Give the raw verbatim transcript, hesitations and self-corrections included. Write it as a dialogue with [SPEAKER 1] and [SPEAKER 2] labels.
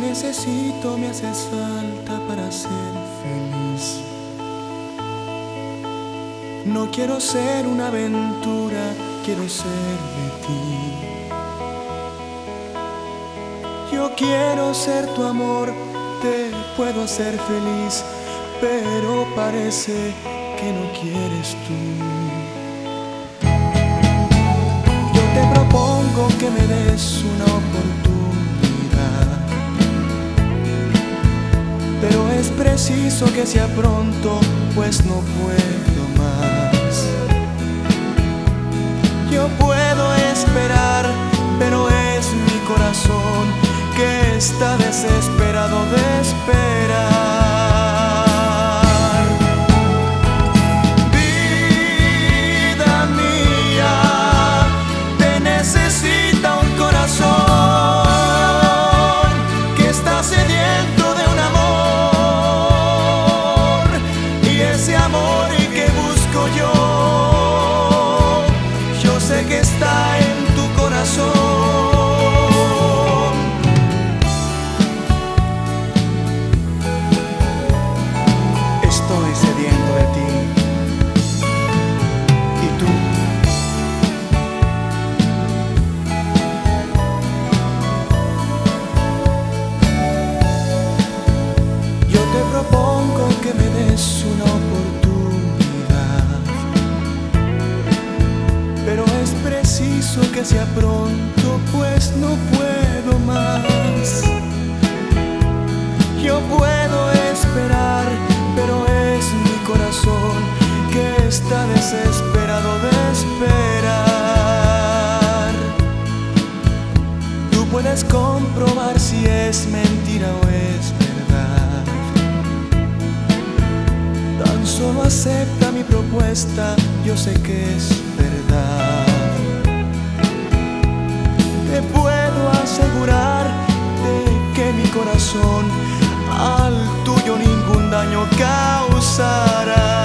[SPEAKER 1] necesito, me haces falta para ser feliz. No quiero ser una aventura, quiero ser de ti. Yo quiero ser tu amor, te puedo hacer feliz, pero parece que no quieres tú. Yo te propongo que me des una oportunidad, pero es preciso que sea pronto, pues no puedo más. Yo puedo esperar, pero es mi corazón que está desesperado de esperar. Vida mía, te necesita un corazón que está sediento de un amor, y ese amor que busco yo, yo sé que está en tu corazón. Estoy sediento de ti. ¿Y tú? Yo te propongo que me des una oportunidad, pero es preciso que sea pronto, pues no puedo más. Yo puedo esperar, pero es mi corazón que está desesperado de esperar. Tú puedes comprobar si es mentira o es verdad. Tan solo acepta mi propuesta, yo sé que es verdad. Te puedo asegurar de que mi corazón al tuyo ningún daño causará.